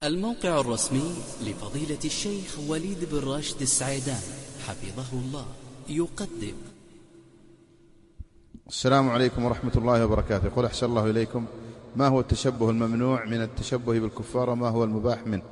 الموقع الرسمي لفضيلة الشيخ وليد بن راشد السعيدان حفظه الله يقدم. السلام عليكم ورحمة الله وبركاته. يقول أحسن الله إليكم، ما هو التشبه الممنوع من التشبه بالكفار وما هو المباح منه؟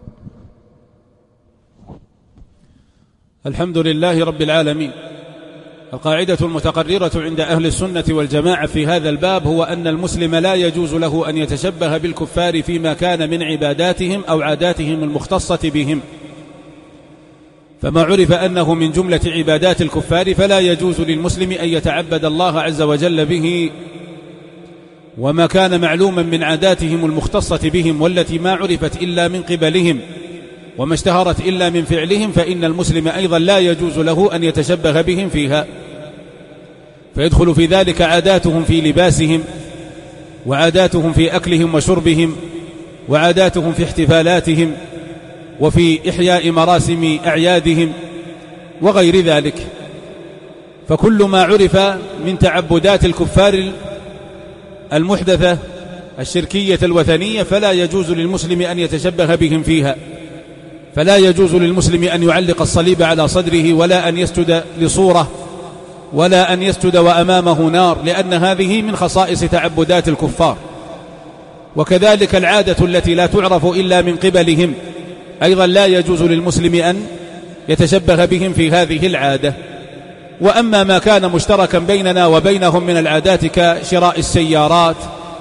الحمد لله رب العالمين. القاعدة المتقررة عند أهل السنة والجماعة في هذا الباب هو أن المسلم لا يجوز له أن يتشبه بالكفار فيما كان من عباداتهم أو عاداتهم المختصة بهم، فما عرف أنه من جملة عبادات الكفار فلا يجوز للمسلم أن يتعبد الله عز وجل به، وما كان معلوما من عاداتهم المختصة بهم والتي ما عرفت إلا من قبلهم وما اشتهرت إلا من فعلهم، فإن المسلم أيضا لا يجوز له أن يتشبه بهم فيها، فيدخل في ذلك عاداتهم في لباسهم، وعاداتهم في أكلهم وشربهم، وعاداتهم في احتفالاتهم، وفي إحياء مراسم أعيادهم وغير ذلك. فكل ما عرف من تعبدات الكفار المحدثة الشركية الوثنية فلا يجوز للمسلم أن يتشبه بهم فيها، فلا يجوز للمسلم أن يعلق الصليب على صدره، ولا أن يسجد لصورة، ولا أن يسجد وأمامه نار، لأن هذه من خصائص تعبدات الكفار. وكذلك العادة التي لا تعرف إلا من قبلهم أيضا لا يجوز للمسلم أن يتشبه بهم في هذه العادة. وأما ما كان مشتركا بيننا وبينهم من العادات كشراء السيارات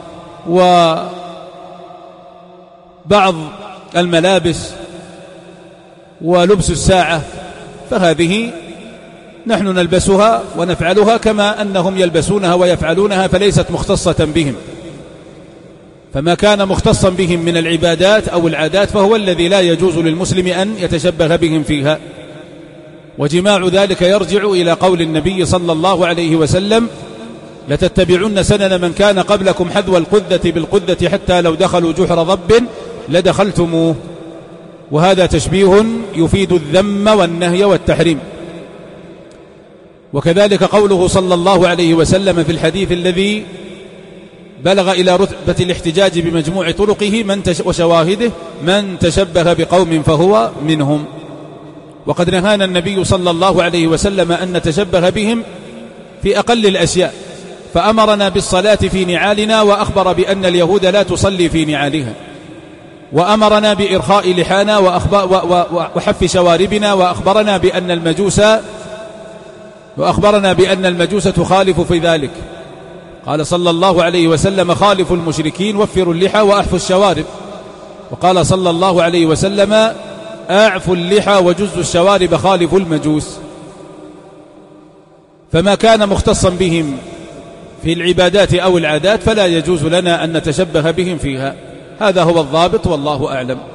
وبعض الملابس ولبس الساعة، فهذه نحن نلبسها ونفعلها كما أنهم يلبسونها ويفعلونها، فليست مختصة بهم. فما كان مختصا بهم من العبادات أو العادات فهو الذي لا يجوز للمسلم أن يتشبه بهم فيها. وجماع ذلك يرجع إلى قول النبي صلى الله عليه وسلم: لتتبعن سنن من كان قبلكم حذو القذة بالقذة حتى لو دخلوا جحر ضب لدخلتموه. وهذا تشبيه يفيد الذم والنهي والتحريم. وكذلك قوله صلى الله عليه وسلم في الحديث الذي بلغ إلى رتبة الاحتجاج بمجموع طرقه وشواهده: من تشبه بقوم فهو منهم. وقد نهانا النبي صلى الله عليه وسلم أن نتشبه بهم في أقل الأشياء، فأمرنا بالصلاة في نعالنا، وأخبر بأن اليهود لا تصلي في نعالها، وأمرنا بإرخاء لحانا وحف شواربنا، وأخبرنا بأن المجوس تخالف في ذلك. قال صلى الله عليه وسلم: خالفوا المشركين وفروا اللحى وأحفوا الشوارب. وقال صلى الله عليه وسلم: أعفوا اللحى وجزوا الشوارب خالفوا المجوس. فما كان مختصا بهم في العبادات أو العادات فلا يجوز لنا أن نتشبه بهم فيها. هذا هو الضابط، والله أعلم.